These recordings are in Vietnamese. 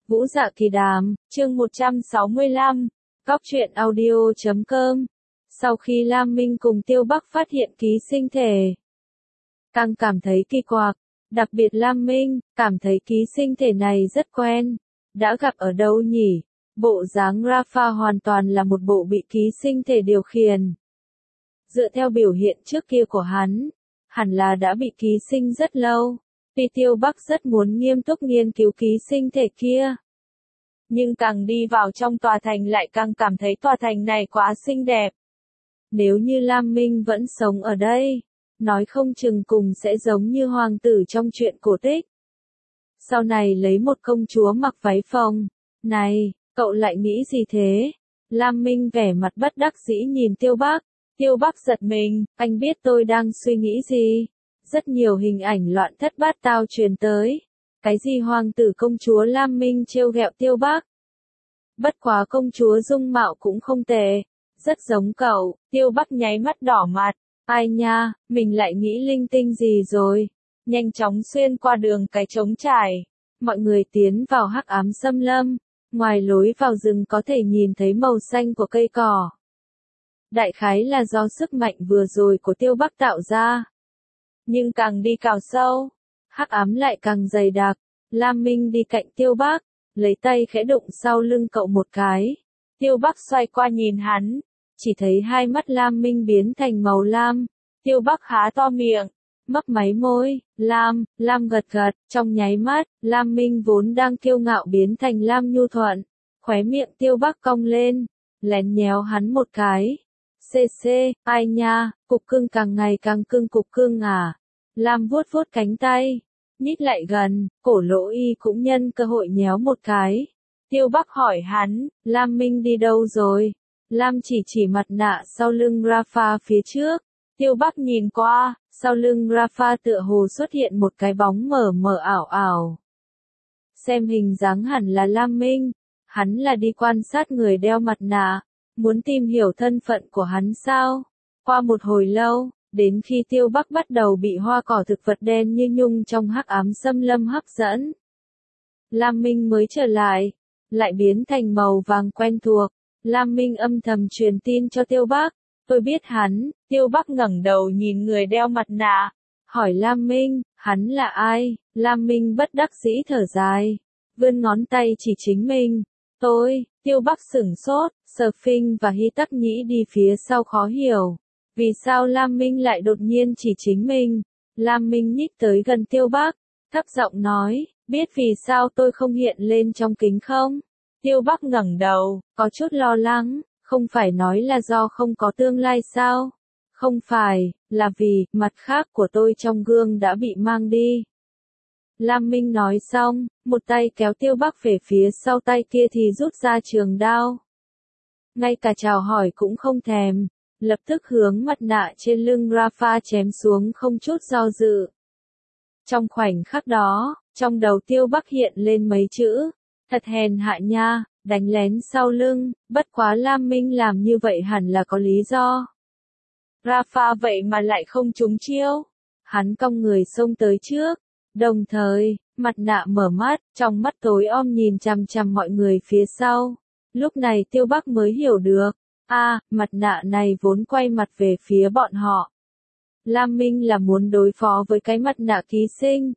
Vũ Dạ Kỳ Đàm, chương 165, Góc truyện audio.com. Sau khi Lam Minh cùng Tiêu Bắc phát hiện ký sinh thể, càng cảm thấy kỳ quặc, đặc biệt Lam Minh, cảm thấy ký sinh thể này rất quen. Đã gặp ở đâu nhỉ? Bộ dáng Rafa hoàn toàn là một bộ bị ký sinh thể điều khiển. Dựa theo biểu hiện trước kia của hắn, hẳn là đã bị ký sinh rất lâu. Tuy Tiêu Bắc rất muốn nghiêm túc nghiên cứu ký sinh thể kia, nhưng càng đi vào trong tòa thành lại càng cảm thấy tòa thành này quá xinh đẹp. Nếu như Lam Minh vẫn sống ở đây, nói không chừng cùng sẽ giống như hoàng tử trong truyện cổ tích. Sau này lấy một công chúa mặc váy phông. Này, cậu lại nghĩ gì thế? Lam Minh vẻ mặt bất đắc dĩ nhìn Tiêu Bắc. Tiêu Bắc giật mình, anh biết tôi đang suy nghĩ gì? Rất nhiều hình ảnh loạn thất bát tao truyền tới. Cái gì hoàng tử công chúa? Lam Minh trêu ghẹo Tiêu Bắc. Bất quá công chúa dung mạo cũng không tệ, rất giống cậu. Tiêu Bắc nháy mắt đỏ mặt. Ai nha, mình lại nghĩ linh tinh gì rồi. Nhanh chóng xuyên qua đường cái trống trải. Mọi người tiến vào hắc ám xâm lâm. Ngoài lối vào rừng có thể nhìn thấy màu xanh của cây cỏ. Đại khái là do sức mạnh vừa rồi của Tiêu Bắc tạo ra. Nhưng càng đi càng sâu, hắc ám lại càng dày đặc. Lam Minh đi cạnh Tiêu Bắc, lấy tay khẽ đụng sau lưng cậu một cái. Tiêu Bắc xoay qua nhìn hắn, chỉ thấy hai mắt Lam Minh biến thành màu lam. Tiêu Bắc há to miệng, mấp máy môi. Lam gật gật. Trong nháy mắt, Lam Minh vốn đang kiêu ngạo biến thành Lam nhu thuận. Khóe miệng Tiêu Bắc cong lên, lén nhéo hắn một cái. Ai nha, cục cưng càng ngày càng cưng. Cục cưng à? Lam vuốt vuốt cánh tay, nhích lại gần, cổ lỗ y cũng nhân cơ hội nhéo một cái. Tiêu Bắc hỏi hắn, Lam Minh đi đâu rồi? Lam chỉ mặt nạ sau lưng Rafa phía trước. Tiêu Bắc nhìn qua, sau lưng Rafa tựa hồ xuất hiện một cái bóng mờ ảo ảo. Xem hình dáng hẳn là Lam Minh, hắn là đi quan sát người đeo mặt nạ, muốn tìm hiểu thân phận của hắn sao? Qua một hồi lâu, đến khi Tiêu Bắc bắt đầu bị hoa cỏ thực vật đen như nhung trong hắc ám xâm lâm hấp dẫn, Lam Minh mới trở lại biến thành màu vàng quen thuộc. Lam Minh âm thầm truyền tin cho Tiêu Bắc, tôi biết hắn. Tiêu Bắc ngẩng đầu nhìn người đeo mặt nạ, hỏi Lam Minh, hắn là ai? Lam Minh bất đắc dĩ thở dài, vươn ngón tay chỉ chính mình. Tôi. Tiêu Bắc sửng sốt, Sở Phinh và Hy Tắc Nhĩ đi phía sau khó hiểu. Vì sao Lam Minh lại đột nhiên chỉ chính mình? Lam Minh nhích tới gần Tiêu Bắc, thấp giọng nói, biết vì sao tôi không hiện lên trong kính không? Tiêu Bắc ngẩng đầu, có chút lo lắng, không phải nói là do không có tương lai sao? Không phải, là vì, mặt khác của tôi trong gương đã bị mang đi. Lam Minh nói xong, một tay kéo Tiêu Bắc về phía sau, tay kia thì rút ra trường đao. Ngay cả chào hỏi cũng không thèm, lập tức hướng mặt nạ trên lưng Rafa chém xuống không chút do dự. Trong khoảnh khắc đó, trong đầu Tiêu Bắc hiện lên mấy chữ, thật hèn hạ nha, đánh lén sau lưng. Bất quá Lam Minh làm như vậy hẳn là có lý do. Rafa vậy mà lại không trúng chiêu. Hắn cong người xông tới trước, đồng thời, mặt nạ mở mắt, trong mắt tối om nhìn chằm chằm mọi người phía sau. Lúc này Tiêu Bắc mới hiểu được, mặt nạ này vốn quay mặt về phía bọn họ. Lam Minh là muốn đối phó với cái mặt nạ ký sinh.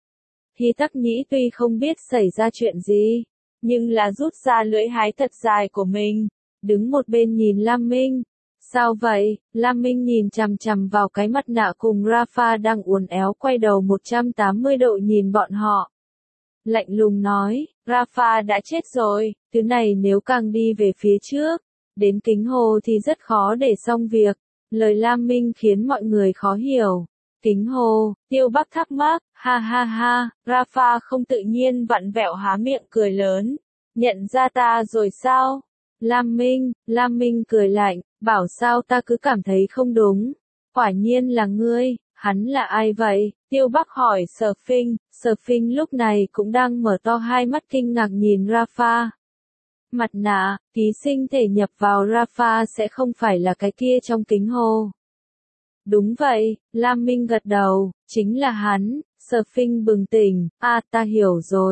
Hy Tắc Nhĩ tuy không biết xảy ra chuyện gì, nhưng là rút ra lưỡi hái thật dài của mình, đứng một bên nhìn Lam Minh. Sao vậy? Lam Minh nhìn chằm chằm vào cái mặt nạ cùng Rafa đang uốn éo quay đầu 180 độ nhìn bọn họ. Lạnh lùng nói, Rafa đã chết rồi, thứ này nếu càng đi về phía trước, đến kính hồ thì rất khó để xong việc. Lời Lam Minh khiến mọi người khó hiểu. Kính hồ? Tiêu Bắc thắc mắc, ha, Rafa không tự nhiên vặn vẹo há miệng cười lớn. Nhận ra ta rồi sao? Lam Minh cười lạnh, bảo sao ta cứ cảm thấy không đúng. Quả nhiên là ngươi, hắn là ai vậy? Tiêu Bắc hỏi Sở Phinh lúc này cũng đang mở to hai mắt kinh ngạc nhìn Rafa. Mặt nạ, ký sinh thể nhập vào Rafa sẽ không phải là cái kia trong kính hồ. Đúng vậy, Lam Minh gật đầu, chính là hắn. Sở Phinh bừng tỉnh, ta hiểu rồi.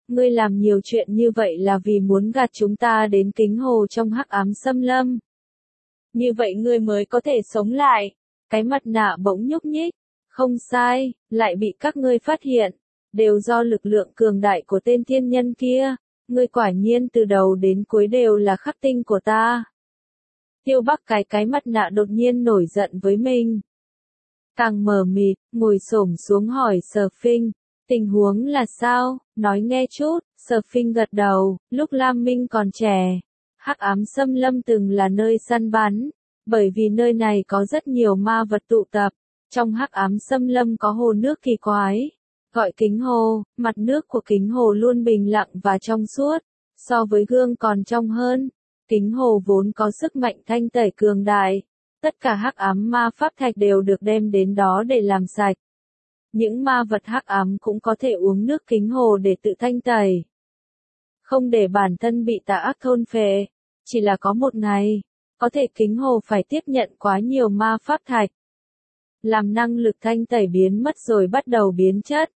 Ngươi làm nhiều chuyện như vậy là vì muốn gạt chúng ta đến kính hồ trong hắc ám xâm lâm. Như vậy ngươi mới có thể sống lại. Cái mặt nạ bỗng nhúc nhích. Không sai, lại bị các ngươi phát hiện. Đều do lực lượng cường đại của tên thiên nhân kia. Ngươi quả nhiên từ đầu đến cuối đều là khắc tinh của ta. Tiêu Bắc cái mặt nạ đột nhiên nổi giận với mình. Càng mờ mịt, ngồi xổm xuống hỏi Sở Phinh, tình huống là sao, nói nghe chút. Sở Phinh gật đầu, lúc Lam Minh còn trẻ, hắc ám xâm lâm từng là nơi săn bắn, bởi vì nơi này có rất nhiều ma vật tụ tập. Trong hắc ám xâm lâm có hồ nước kỳ quái, gọi kính hồ, mặt nước của kính hồ luôn bình lặng và trong suốt, so với gương còn trong hơn. Kính hồ vốn có sức mạnh thanh tẩy cường đại, tất cả hắc ám ma pháp thạch đều được đem đến đó để làm sạch. Những ma vật hắc ám cũng có thể uống nước kính hồ để tự thanh tẩy, không để bản thân bị tà ác thôn phệ. Chỉ là có một ngày, có thể kính hồ phải tiếp nhận quá nhiều ma pháp thạch, làm năng lực thanh tẩy biến mất rồi bắt đầu biến chất.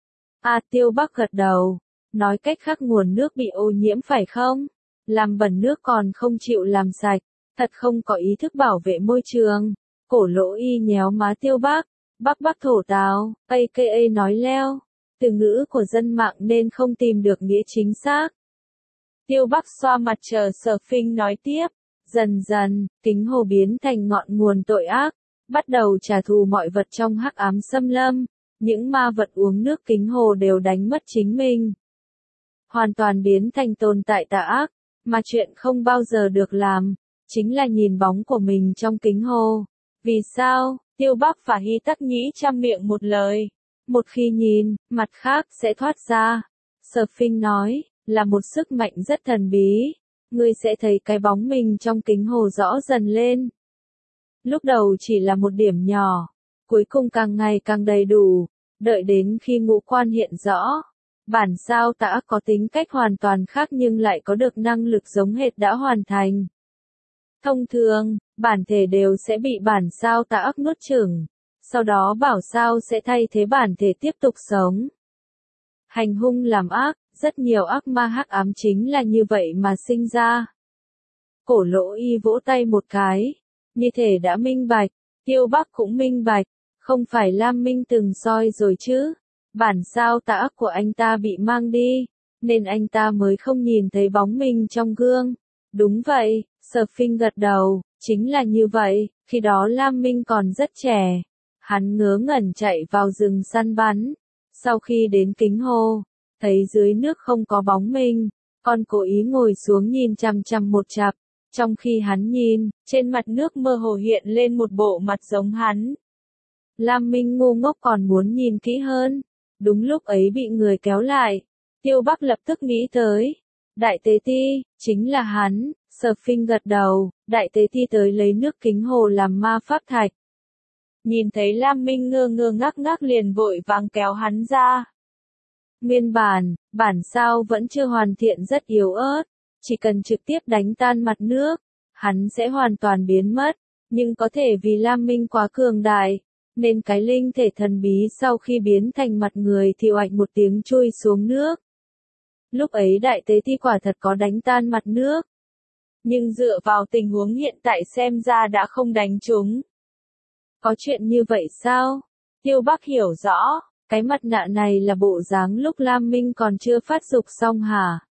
Tiêu Bắc gật đầu, nói cách khác nguồn nước bị ô nhiễm phải không? Làm bẩn nước còn không chịu làm sạch, thật không có ý thức bảo vệ môi trường. Cổ Lỗ Y nhéo má Tiêu Bắc, Bắc thổ táo, aka nói leo. Từ ngữ của dân mạng nên không tìm được nghĩa chính xác. Tiêu Bắc xoa mặt chờ Sở Phinh nói tiếp. Dần dần, kính hồ biến thành ngọn nguồn tội ác, bắt đầu trả thù mọi vật trong hắc ám xâm lâm. Những ma vật uống nước kính hồ đều đánh mất chính mình, hoàn toàn biến thành tồn tại tà ác, mà chuyện không bao giờ được làm, chính là nhìn bóng của mình trong kính hồ. Vì sao? Tiêu Bắc và Hy Tắc Nhĩ chăm miệng một lời. Một khi nhìn, mặt khác sẽ thoát ra. Sở Phinh nói, là một sức mạnh rất thần bí. Ngươi sẽ thấy cái bóng mình trong kính hồ rõ dần lên. Lúc đầu chỉ là một điểm nhỏ, cuối cùng càng ngày càng đầy đủ, đợi đến khi ngũ quan hiện rõ. Bản sao tà ác có tính cách hoàn toàn khác nhưng lại có được năng lực giống hệt đã hoàn thành. Thông thường, bản thể đều sẽ bị bản sao tà ác nuốt chửng, sau đó bảo sao sẽ thay thế bản thể tiếp tục sống. Hành hung làm ác, rất nhiều ác ma hắc ám chính là như vậy mà sinh ra. Cổ Lỗ Y vỗ tay một cái, như thể đã minh bạch. Tiêu Bắc cũng minh bạch, không phải Lam Minh từng soi rồi chứ. Bản sao tà ác của anh ta bị mang đi, nên anh ta mới không nhìn thấy bóng mình trong gương. Đúng vậy, Sở Phinh gật đầu, chính là như vậy, khi đó Lam Minh còn rất trẻ. Hắn ngớ ngẩn chạy vào rừng săn bắn. Sau khi đến kính hồ, thấy dưới nước không có bóng mình, còn cố ý ngồi xuống nhìn chằm chằm một chặp. Trong khi hắn nhìn, trên mặt nước mơ hồ hiện lên một bộ mặt giống hắn. Lam Minh ngu ngốc còn muốn nhìn kỹ hơn. Đúng lúc ấy bị người kéo lại. Tiêu Bắc lập tức nghĩ tới. Đại Tế Ti, chính là hắn. Sở Phinh gật đầu, Đại Tế Ti tới lấy nước kính hồ làm ma pháp thạch. Nhìn thấy Lam Minh ngơ ngơ ngác liền vội vàng kéo hắn ra. Nguyên bản sao vẫn chưa hoàn thiện rất yếu ớt. Chỉ cần trực tiếp đánh tan mặt nước, hắn sẽ hoàn toàn biến mất. Nhưng có thể vì Lam Minh quá cường đại, nên cái linh thể thần bí sau khi biến thành mặt người thì oạch một tiếng chui xuống nước. Lúc ấy Đại Tế Ti quả thật có đánh tan mặt nước. Nhưng dựa vào tình huống hiện tại xem ra đã không đánh chúng. Có chuyện như vậy sao? Tiêu Bắc hiểu rõ, cái mặt nạ này là bộ dáng lúc Lam Minh còn chưa phát dục xong hả?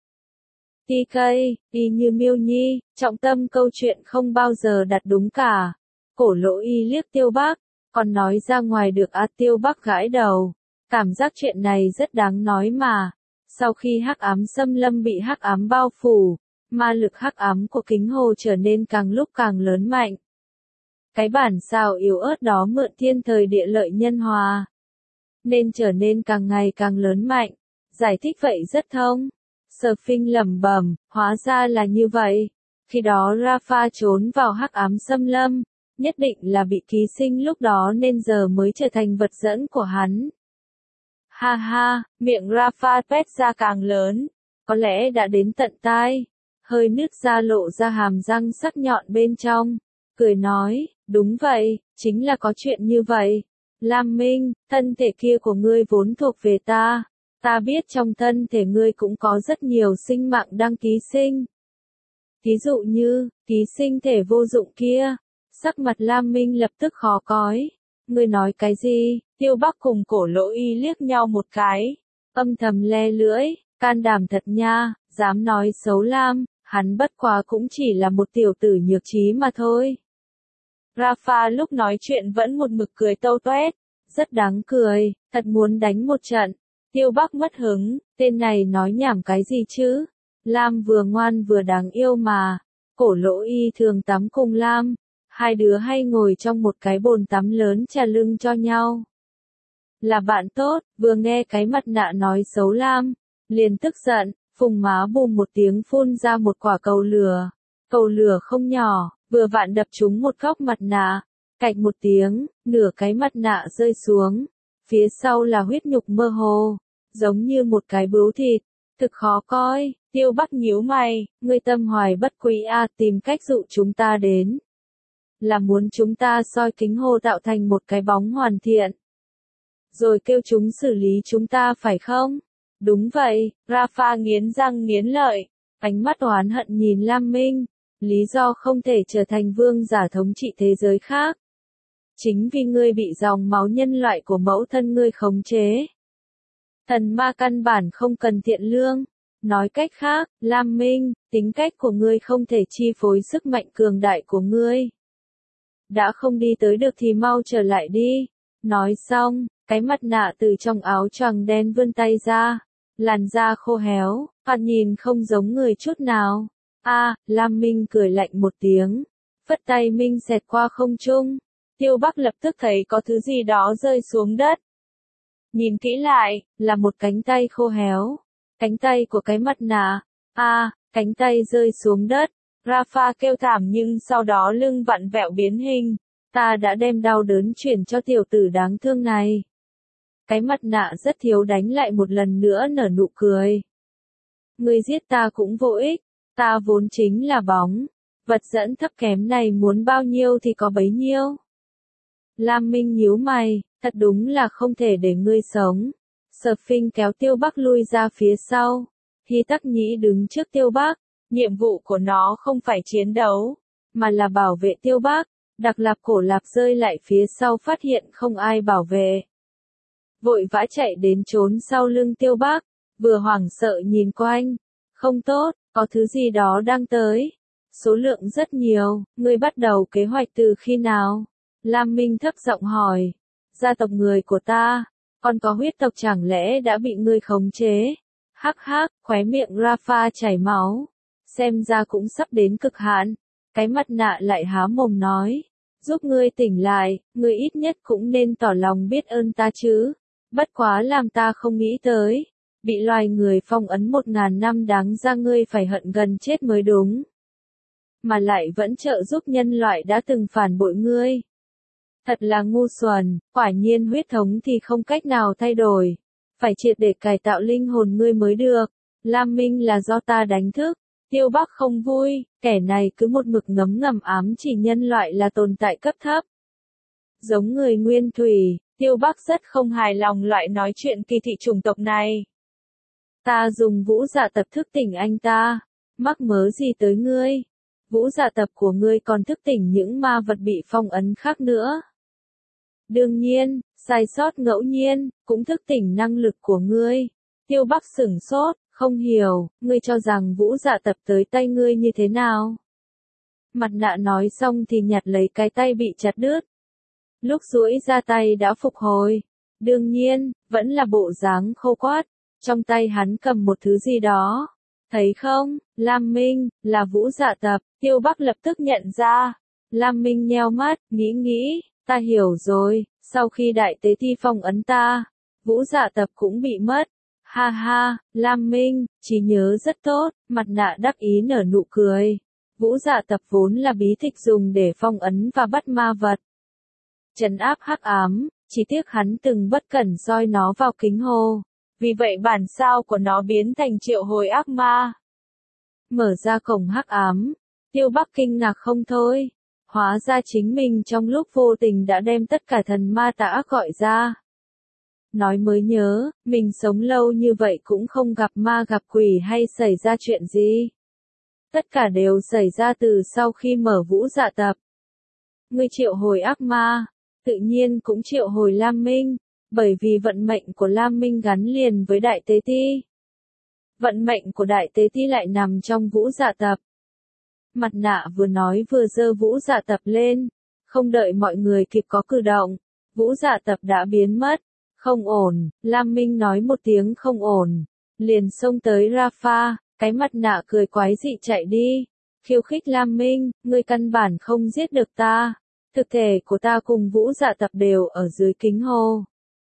TK, y như Miêu Nhi, trọng tâm câu chuyện không bao giờ đặt đúng cả. Cổ Lỗ Y liếc Tiêu Bắc, còn nói ra ngoài được Tiêu Bắc gãi đầu. Cảm giác chuyện này rất đáng nói mà. Sau khi hắc ám xâm lâm bị hắc ám bao phủ, ma lực hắc ám của kính hồ trở nên càng lúc càng lớn mạnh. Cái bản sao yếu ớt đó mượn thiên thời địa lợi nhân hòa, nên trở nên càng ngày càng lớn mạnh. Giải thích vậy rất thông. Sở Phinh lẩm bẩm, hóa ra là như vậy. Khi đó Rafa trốn vào hắc ám xâm lâm, nhất định là bị ký sinh lúc đó nên giờ mới trở thành vật dẫn của hắn. Ha ha, miệng Rafa pét ra càng lớn, có lẽ đã đến tận tai, hơi nứt ra lộ ra hàm răng sắc nhọn bên trong, cười nói, đúng vậy, chính là có chuyện như vậy. Lam Minh, thân thể kia của ngươi vốn thuộc về ta, Ta biết trong thân thể ngươi cũng có rất nhiều sinh mạng đang ký sinh. Ví dụ như, ký sinh thể vô dụng kia. Sắc mặt Lam Minh lập tức khó coi. Ngươi nói cái gì? Tiêu Bắc cùng Cổ Lỗ Y liếc nhau một cái. Âm thầm le lưỡi, can đảm thật nha, dám nói xấu Lam, hắn bất quá cũng chỉ là một tiểu tử nhược trí mà thôi. Rafa lúc nói chuyện vẫn một mực cười tâu toét, rất đáng cười, thật muốn đánh một trận. Tiêu Bắc mất hứng, tên này nói nhảm cái gì chứ? Lam vừa ngoan vừa đáng yêu mà. Cổ Lỗ Y thường tắm cùng Lam, hai đứa hay ngồi trong một cái bồn tắm lớn chà lưng cho nhau. Là bạn tốt, vừa nghe cái mặt nạ nói xấu Lam, liền tức giận, phùng má bùm một tiếng phun ra một quả cầu lửa. Cầu lửa không nhỏ, vừa vặn đập trúng một góc mặt nạ. Cạch một tiếng, nửa cái mặt nạ rơi xuống. Phía sau là huyết nhục mơ hồ, giống như một cái bướu thịt, thực khó coi. Tiêu Bắc nhíu mày, ngươi tâm hoài bất quý tìm cách dụ chúng ta đến. Là muốn chúng ta soi kính hồ tạo thành một cái bóng hoàn thiện. Rồi kêu chúng xử lý chúng ta phải không? Đúng vậy, Rafa nghiến răng nghiến lợi, ánh mắt oán hận nhìn Lam Minh. Lý do không thể trở thành vương giả thống trị thế giới khác. Chính vì ngươi bị dòng máu nhân loại của mẫu thân ngươi khống chế. Thần ma căn bản không cần thiện lương. Nói cách khác, Lam Minh, tính cách của ngươi không thể chi phối sức mạnh cường đại của ngươi. Đã không đi tới được thì mau trở lại đi. Nói xong, cái mặt nạ từ trong áo choàng đen vươn tay ra. Làn da khô héo, thoạt nhìn không giống người chút nào. Lam Minh cười lạnh một tiếng. Phất tay Minh xẹt qua không trung. Tiêu Bắc lập tức thấy có thứ gì đó rơi xuống đất. Nhìn kỹ lại, là một cánh tay khô héo. Cánh tay của cái mặt nạ. Cánh tay rơi xuống đất. Rafa kêu thảm nhưng sau đó lưng vặn vẹo biến hình. Ta đã đem đau đớn chuyển cho tiểu tử đáng thương này. Cái mặt nạ rất thiếu đánh lại một lần nữa nở nụ cười. Ngươi giết ta cũng vô ích. Ta vốn chính là bóng. Vật dẫn thấp kém này muốn bao nhiêu thì có bấy nhiêu. Lam Minh nhíu mày, thật đúng là không thể để ngươi sống. Surfing kéo Tiêu Bắc lui ra phía sau. Hy Tắc Nhĩ đứng trước Tiêu Bắc. Nhiệm vụ của nó không phải chiến đấu, mà là bảo vệ Tiêu Bắc. Đặc Lạp Cổ Lạp rơi lại phía sau phát hiện không ai bảo vệ. Vội vã chạy đến trốn sau lưng Tiêu Bắc, vừa hoảng sợ nhìn quanh. Không tốt, có thứ gì đó đang tới. Số lượng rất nhiều, ngươi bắt đầu kế hoạch từ khi nào? Lam Minh thấp giọng hỏi. Gia tộc người của ta, còn có huyết tộc chẳng lẽ đã bị ngươi khống chế? Hắc hắc, khóe miệng Rafa chảy máu. Xem ra cũng sắp đến cực hạn. Cái mặt nạ lại há mồm nói. Giúp ngươi tỉnh lại, ngươi ít nhất cũng nên tỏ lòng biết ơn ta chứ. Bất quá làm ta không nghĩ tới. Bị loài người phong ấn 1000 năm đáng ra ngươi phải hận gần chết mới đúng. Mà lại vẫn trợ giúp nhân loại đã từng phản bội ngươi. Thật là ngu xuẩn, quả nhiên huyết thống thì không cách nào thay đổi. Phải triệt để cải tạo linh hồn ngươi mới được. Lam Minh là do ta đánh thức. Tiêu Bắc không vui, kẻ này cứ một mực ngấm ngầm ám chỉ nhân loại là tồn tại cấp thấp. Giống người nguyên thủy, Tiêu Bắc rất không hài lòng loại nói chuyện kỳ thị chủng tộc này. Ta dùng vũ dạ tập thức tỉnh anh ta. Mắc mớ gì tới ngươi? Vũ dạ tập của ngươi còn thức tỉnh những ma vật bị phong ấn khác nữa. Đương nhiên, sai sót ngẫu nhiên, cũng thức tỉnh năng lực của ngươi. Tiêu Bắc sửng sốt, không hiểu, ngươi cho rằng vũ dạ tập tới tay ngươi như thế nào? Mặt nạ nói xong thì nhặt lấy cái tay bị chặt đứt. Lúc duỗi ra tay đã phục hồi. Đương nhiên, vẫn là bộ dáng khô quắt. Trong tay hắn cầm một thứ gì đó. Thấy không, Lam Minh, là vũ dạ tập. Tiêu Bắc lập tức nhận ra. Lam Minh nheo mắt, nghĩ, ta hiểu rồi. Sau khi đại tế ti phong ấn ta, vũ dạ tập cũng bị mất. Ha ha, Lam Minh, trí nhớ rất tốt. Mặt nạ đắc ý nở nụ cười. Vũ dạ tập vốn là bí tịch dùng để phong ấn và bắt ma vật. Trấn áp hắc ám, chỉ tiếc hắn từng bất cẩn soi nó vào kính hồ. Vì vậy bản sao của nó biến thành triệu hồi ác ma. Mở ra cổng hắc ám, Tiêu Bắc kinh ngạc không thôi. Hóa ra chính mình trong lúc vô tình đã đem tất cả thần ma tà ác gọi ra. nói mới nhớ, mình sống lâu như vậy cũng không gặp ma gặp quỷ hay xảy ra chuyện gì. Tất cả đều xảy ra từ sau khi mở Vũ Dạ Tập. Ngươi triệu hồi ác ma, tự nhiên cũng triệu hồi Lam Minh, bởi vì vận mệnh của Lam Minh gắn liền với Đại Tế Ti. Vận mệnh của Đại Tế Ti lại nằm trong Vũ Dạ Tập. Mặt nạ vừa nói vừa giơ Vũ Dạ Tập lên, không đợi mọi người kịp có cử động, Vũ Dạ Tập đã biến mất. Không ổn, Lam Minh nói một tiếng không ổn, liền xông tới Rafa, cái mặt nạ cười quái dị chạy đi, khiêu khích Lam Minh, ngươi căn bản không giết được ta, thực thể của ta cùng Vũ Dạ Tập đều ở dưới kính hồ.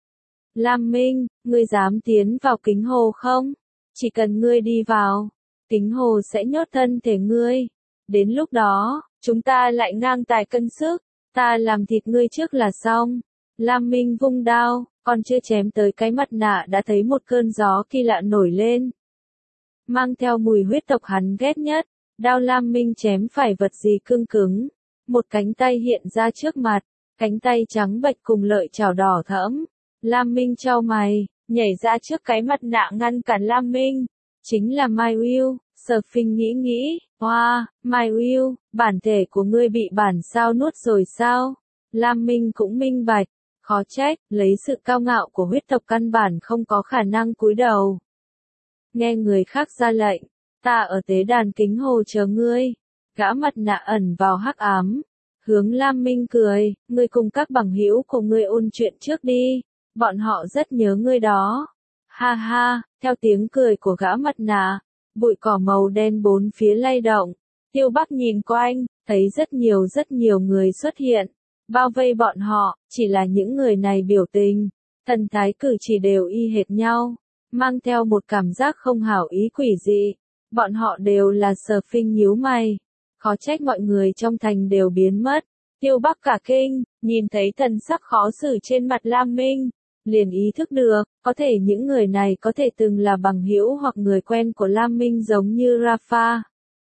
Lam Minh, ngươi dám tiến vào kính hồ không? Chỉ cần ngươi đi vào, kính hồ sẽ nhốt thân thể ngươi. Đến lúc đó, chúng ta lại ngang tài cân sức, ta làm thịt ngươi trước là xong. Lam Minh vung đao, còn chưa chém tới cái mặt nạ đã thấy một cơn gió kỳ lạ nổi lên. Mang theo mùi huyết tộc hắn ghét nhất, đao Lam Minh chém phải vật gì cứng cứng. Một cánh tay hiện ra trước mặt, cánh tay trắng bệch cùng lợi chảo đỏ thẫm. Lam Minh chau mày, nhảy ra trước cái mặt nạ ngăn cản Lam Minh. Chính là Mai Will, Sở Phinh nghĩ, hoa, Mai Will, bản thể của ngươi bị bản sao nuốt rồi sao? Lam Minh cũng minh bạch, khó trách, lấy sự cao ngạo của huyết tộc căn bản không có khả năng cúi đầu. Nghe người khác ra lệnh, ta ở tế đàn kính hồ chờ ngươi. Gã mặt nạ ẩn vào hắc ám, hướng Lam Minh cười, ngươi cùng các bằng hữu của ngươi ôn chuyện trước đi, bọn họ rất nhớ ngươi đó. Ha ha, theo tiếng cười của gã mặt nạ, bụi cỏ màu đen bốn phía lay động. Tiêu Bắc nhìn quanh, thấy rất nhiều người xuất hiện, bao vây bọn họ, chỉ là những người này biểu tình, thần thái cử chỉ đều y hệt nhau, mang theo một cảm giác không hảo ý quỷ dị. Bọn họ đều là Sở Phinh nhíu mày, khó trách mọi người trong thành đều biến mất. Tiêu Bắc cả kinh, nhìn thấy thần sắc khó xử trên mặt Lam Minh, liền ý thức được, có thể những người này có thể từng là bằng hữu hoặc người quen của Lam Minh giống như Rafa.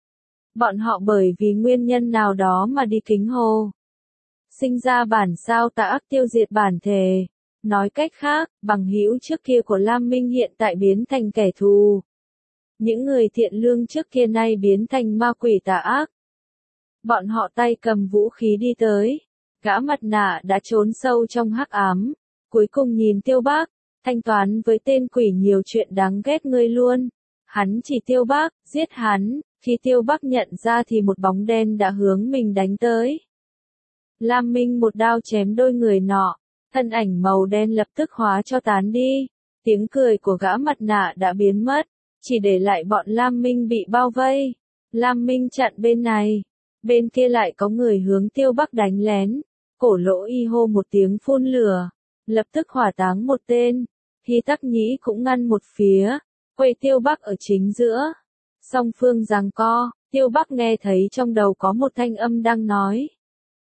Bọn họ bởi vì nguyên nhân nào đó mà đi kính hồ. Sinh ra bản sao tà ác tiêu diệt bản thể. Nói cách khác, bằng hữu trước kia của Lam Minh hiện tại biến thành kẻ thù. Những người thiện lương trước kia nay biến thành ma quỷ tà ác. Bọn họ tay cầm vũ khí đi tới. Gã mặt nạ đã trốn sâu trong hắc ám. Cuối cùng nhìn Tiêu Bắc, thanh toán với tên quỷ nhiều chuyện đáng ghét ngươi luôn. Hắn chỉ Tiêu Bắc, giết hắn. Khi Tiêu Bắc nhận ra thì một bóng đen đã hướng mình đánh tới. Lam Minh một đao chém đôi người nọ, thân ảnh màu đen lập tức hóa cho tán đi. Tiếng cười của gã mặt nạ đã biến mất, chỉ để lại bọn Lam Minh bị bao vây. Lam Minh chặn bên này, bên kia lại có người hướng Tiêu Bắc đánh lén. Cổ Lỗ Y hô một tiếng phun lửa, lập tức hỏa táng một tên. Hy Tắc Nhĩ cũng ngăn một phía, quay Tiêu Bắc ở chính giữa. Song phương giằng co, Tiêu Bắc nghe thấy trong đầu có một thanh âm đang nói.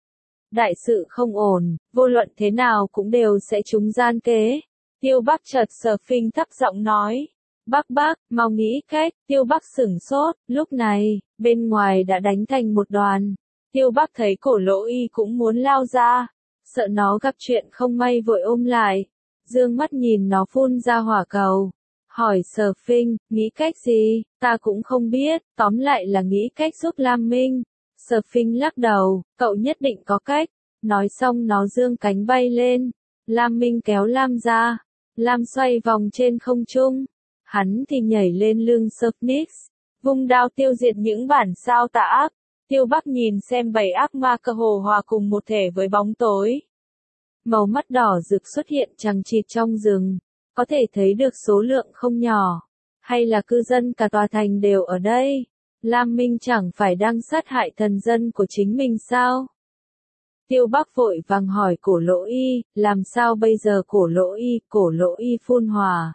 Đại sự không ổn, vô luận thế nào cũng đều sẽ trúng gian kế. Tiêu Bắc chợt Sở Phinh thấp giọng nói. Bác, mau nghĩ cách. Tiêu Bắc sửng sốt, lúc này, bên ngoài đã đánh thành một đoàn. Tiêu Bắc thấy Cổ Lỗ Y cũng muốn lao ra, sợ nó gặp chuyện không may vội ôm lại. Dương mắt nhìn nó phun ra hỏa cầu. Hỏi Sở Phinh, nghĩ cách gì? Ta cũng không biết, tóm lại là nghĩ cách giúp Lam Minh. Sở Phinh lắc đầu, cậu nhất định có cách. Nói xong nó dương cánh bay lên. Lam Minh kéo Lam ra. Lam xoay vòng trên không trung. Hắn thì nhảy lên lưng Sophnix, vung đao tiêu diệt những bản sao tà ác. Tiêu Bắc nhìn xem bảy ác ma cơ hồ hòa cùng một thể với bóng tối. Màu mắt đỏ rực xuất hiện chằng chịt trong rừng, có thể thấy được số lượng không nhỏ. Hay là cư dân cả tòa thành đều ở đây? Lam Minh chẳng phải đang sát hại thần dân của chính mình sao? Tiêu Bắc vội vàng hỏi Cổ Lỗ Y, làm sao bây giờ Cổ Lỗ Y phun hỏa.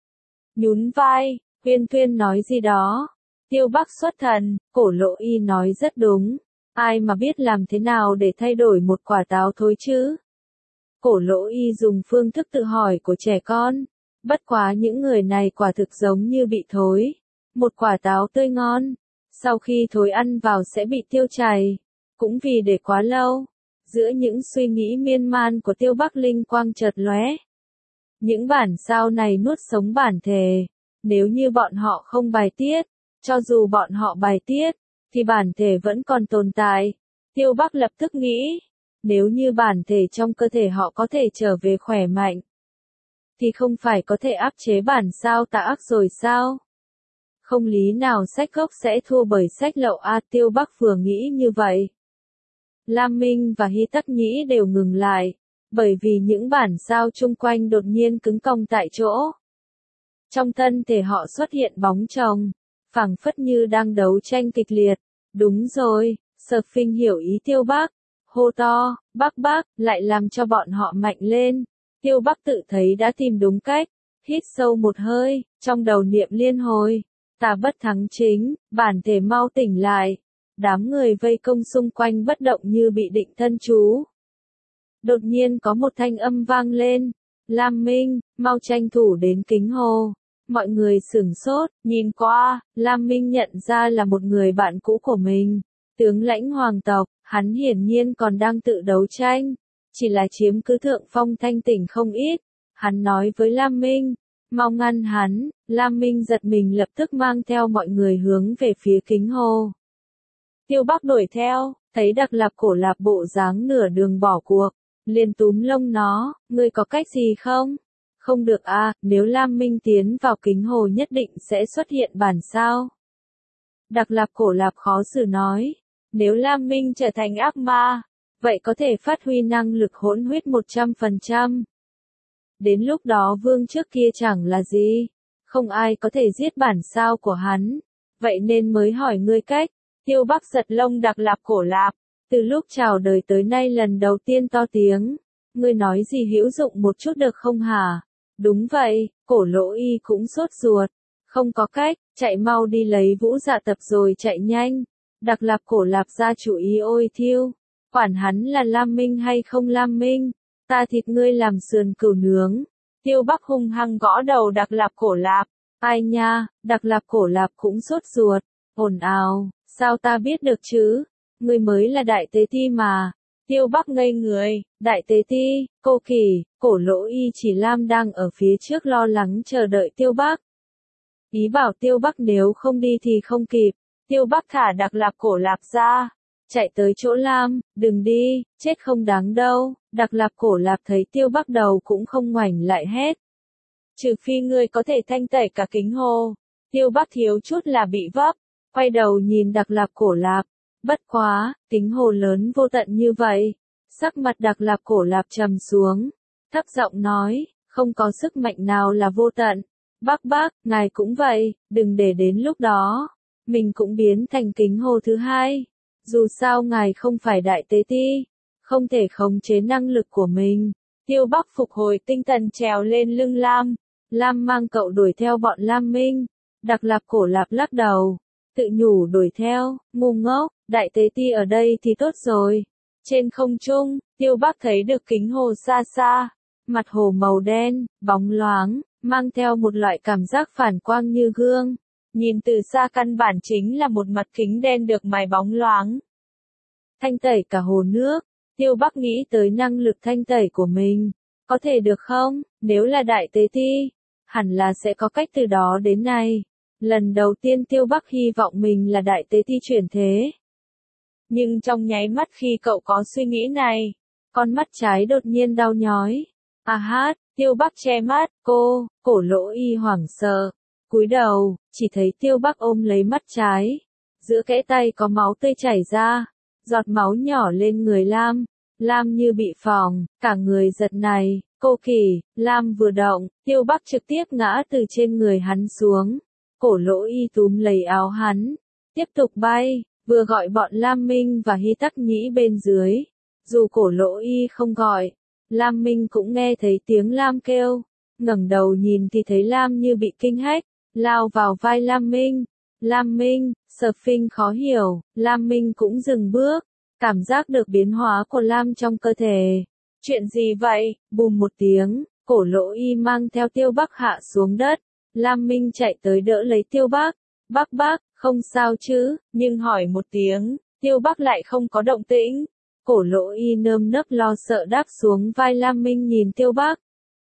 Nhún vai, Tuyên nói gì đó. Tiêu Bắc xuất thần, Cổ Lỗ Y nói rất đúng. Ai mà biết làm thế nào để thay đổi một quả táo thối chứ? Cổ Lỗ Y dùng phương thức tự hỏi của trẻ con. Bất quá những người này quả thực giống như bị thối. Một quả táo tươi ngon, sau khi thối ăn vào sẽ bị tiêu chảy. Cũng vì để quá lâu. Giữa những suy nghĩ miên man của Tiêu Bắc linh quang chợt lóe. Những bản sao này nuốt sống bản thể. Nếu như bọn họ không bài tiết, cho dù bọn họ bài tiết, thì bản thể vẫn còn tồn tại. Tiêu Bắc lập tức nghĩ, nếu như bản thể trong cơ thể họ có thể trở về khỏe mạnh, thì không phải có thể áp chế bản sao tà ác rồi sao? Không lý nào sách gốc sẽ thua bởi sách lậu a. Tiêu Bắc vừa nghĩ như vậy. Lam Minh và Hy Tắc Nhĩ đều ngừng lại, bởi vì những bản sao chung quanh đột nhiên cứng cong tại chỗ. Trong thân thể họ xuất hiện bóng chồng, phảng phất như đang đấu tranh kịch liệt. Đúng rồi, Sở Phinh hiểu ý Tiêu Bắc, hô to, Bắc, lại làm cho bọn họ mạnh lên. Tiêu Bắc tự thấy đã tìm đúng cách, hít sâu một hơi, trong đầu niệm liên hồi, ta bất thắng chính, bản thể mau tỉnh lại. Đám người vây công xung quanh bất động như bị định thân chú. Đột nhiên có một thanh âm vang lên, Lam Minh, mau tranh thủ đến kính hồ. Mọi người sửng sốt, nhìn qua, Lam Minh nhận ra là một người bạn cũ của mình, tướng lãnh hoàng tộc, hắn hiển nhiên còn đang tự đấu tranh, chỉ là chiếm cứ thượng phong thanh tỉnh không ít. Hắn nói với Lam Minh, mau ngăn hắn. Lam Minh giật mình lập tức mang theo mọi người hướng về phía kính hồ. Tiêu Bắc đuổi theo, thấy Đặc Lạp Cổ Lạp bộ dáng nửa đường bỏ cuộc, liền túm lông nó, ngươi có cách gì không? Không được à, nếu Lam Minh tiến vào kính hồ nhất định sẽ xuất hiện bản sao. Đặc Lạp Cổ Lạp khó xử nói, nếu Lam Minh trở thành ác ma, vậy có thể phát huy năng lực hỗn huyết 100%. Đến lúc đó vương trước kia chẳng là gì, không ai có thể giết bản sao của hắn, vậy nên mới hỏi ngươi cách. Tiêu Bắc giật lông Đặc Lạp Cổ Lạp, từ lúc chào đời tới nay lần đầu tiên to tiếng, ngươi nói gì hữu dụng một chút được không hả? Đúng vậy, Cổ Lỗ Y cũng sốt ruột, không có cách, chạy mau đi lấy vũ dạ tập rồi chạy nhanh. Đặc Lạp Cổ Lạp ra chủ ý ôi thiêu, quản hắn là Lam Minh hay không Lam Minh, ta thịt ngươi làm sườn cừu nướng. Tiêu Bắc hung hăng gõ đầu Đặc Lạp Cổ Lạp, ai nha, Đặc Lạp Cổ Lạp cũng sốt ruột, ồn ào. Sao ta biết được chứ? Ngươi mới là đại tế ti mà. Tiêu Bắc ngây người, đại tế ti, cô Kỳ, Cổ Lỗ Y chỉ Lam đang ở phía trước lo lắng chờ đợi Tiêu Bắc. Ý bảo Tiêu Bắc nếu không đi thì không kịp. Tiêu Bắc thả Đặc Lạp Cổ Lạp ra, chạy tới chỗ Lam, đừng đi, chết không đáng đâu. Đặc Lạp Cổ Lạp thấy Tiêu Bắc đầu cũng không ngoảnh lại hết. Trừ phi ngươi có thể thanh tẩy cả kính hồ. Tiêu Bắc thiếu chút là bị vấp. Quay đầu nhìn Đặc Lạp Cổ Lạp, bất quá, kính hồ lớn vô tận như vậy. Sắc mặt Đặc Lạp Cổ Lạp trầm xuống, thấp giọng nói, không có sức mạnh nào là vô tận. Bác, ngài cũng vậy, đừng để đến lúc đó, mình cũng biến thành kính hồ thứ hai. Dù sao ngài không phải đại tế ti, không thể khống chế năng lực của mình. Tiêu Bắc phục hồi tinh thần trèo lên lưng Lam, Lam mang cậu đuổi theo bọn Lam Minh. Đặc Lạp Cổ Lạp lắc đầu, tự nhủ đuổi theo, ngu ngốc, đại tế ti ở đây thì tốt rồi. Trên không trung, Tiêu Bắc thấy được kính hồ xa xa, mặt hồ màu đen, bóng loáng, mang theo một loại cảm giác phản quang như gương. Nhìn từ xa căn bản chính là một mặt kính đen được mài bóng loáng. Thanh tẩy cả hồ nước, Tiêu Bắc nghĩ tới năng lực thanh tẩy của mình. Có thể được không? Nếu là đại tế ti, hẳn là sẽ có cách từ đó đến nay. Lần đầu tiên Tiêu Bắc hy vọng mình là đại tế ti chuyển thế. Nhưng trong nháy mắt khi cậu có suy nghĩ này, con mắt trái đột nhiên đau nhói. À hát, Tiêu Bắc che mắt, Cổ Lỗ Y hoảng sợ. Cúi đầu, chỉ thấy Tiêu Bắc ôm lấy mắt trái. Giữa kẽ tay có máu tươi chảy ra, giọt máu nhỏ lên người Lam. Lam như bị phỏng, cả người giật này, cô Kỳ, Lam vừa động, Tiêu Bắc trực tiếp ngã từ trên người hắn xuống. Cổ Lỗ Y túm lấy áo hắn, tiếp tục bay, vừa gọi bọn Lam Minh và Hy Tắc Nhĩ bên dưới. Dù Cổ Lỗ Y không gọi, Lam Minh cũng nghe thấy tiếng Lam kêu, ngẩng đầu nhìn thì thấy Lam như bị kinh hách, lao vào vai Lam Minh. Lam Minh, Sở Phinh khó hiểu, Lam Minh cũng dừng bước, cảm giác được biến hóa của Lam trong cơ thể. Chuyện gì vậy? Bùm một tiếng, Cổ Lỗ Y mang theo Tiêu Bắc hạ xuống đất. Lam Minh chạy tới đỡ lấy Tiêu Bắc. Bác, không sao chứ, nhưng hỏi một tiếng, Tiêu Bắc lại không có động tĩnh. Cổ Lỗ Y nơm nớp lo sợ đáp xuống vai Lam Minh nhìn Tiêu Bắc.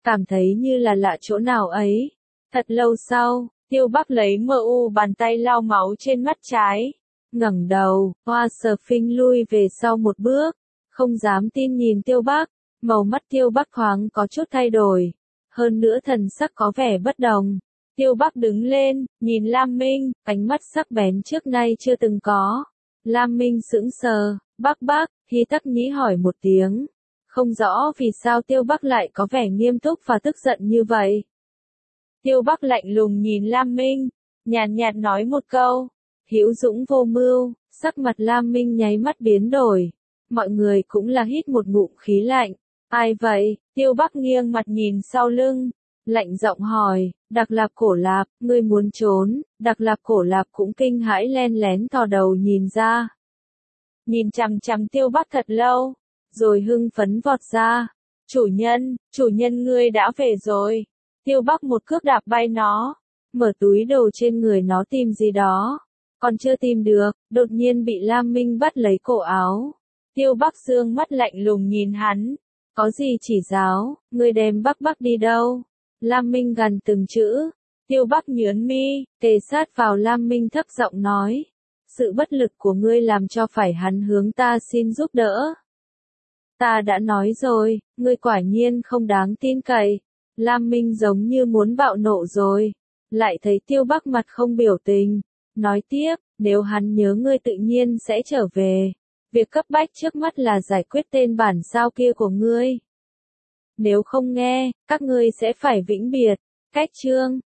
cảm thấy như là lạ chỗ nào ấy. Thật lâu sau, Tiêu Bắc lấy bàn tay lau máu trên mắt trái. Ngẩng đầu, Hoa Sở Phinh lui về sau một bước, không dám tin nhìn Tiêu Bắc, màu mắt Tiêu Bắc thoáng có chút thay đổi, hơn nữa thần sắc có vẻ bất đồng. Tiêu Bắc đứng lên, nhìn Lam Minh, ánh mắt sắc bén trước nay chưa từng có. Lam Minh sững sờ, Bắc, Hy Tắc Nhĩ hỏi một tiếng. Không rõ vì sao Tiêu Bắc lại có vẻ nghiêm túc và tức giận như vậy. Tiêu Bắc lạnh lùng nhìn Lam Minh, nhàn nhạt nói một câu, hữu dũng vô mưu, sắc mặt Lam Minh nháy mắt biến đổi. Mọi người cũng là hít một ngụm khí lạnh. Ai vậy? Tiêu Bắc nghiêng mặt nhìn sau lưng, lạnh giọng hỏi, Đặc Lạp Cổ Lạp, ngươi muốn trốn? Đặc Lạp Cổ Lạp cũng kinh hãi len lén thò đầu nhìn ra. Nhìn chằm chằm Tiêu Bắc thật lâu, rồi hưng phấn vọt ra. Chủ nhân ngươi đã về rồi. Tiêu Bắc một cước đạp bay nó, mở túi đồ trên người nó tìm gì đó. Còn chưa tìm được, đột nhiên bị Lam Minh bắt lấy cổ áo. Tiêu Bắc dương mắt lạnh lùng nhìn hắn. Có gì chỉ giáo, ngươi đem Bắc đi đâu? Lam Minh gằn từng chữ. Tiêu Bắc nhướng mi, kề sát vào Lam Minh thấp giọng nói. Sự bất lực của ngươi làm cho phải hắn hướng ta xin giúp đỡ. Ta đã nói rồi, ngươi quả nhiên không đáng tin cậy. Lam Minh giống như muốn bạo nộ rồi. Lại thấy Tiêu Bắc mặt không biểu tình. Nói tiếp, nếu hắn nhớ ngươi tự nhiên sẽ trở về. Việc cấp bách trước mắt là giải quyết tên bản sao kia của ngươi. Nếu không nghe, các ngươi sẽ phải vĩnh biệt. Cách chương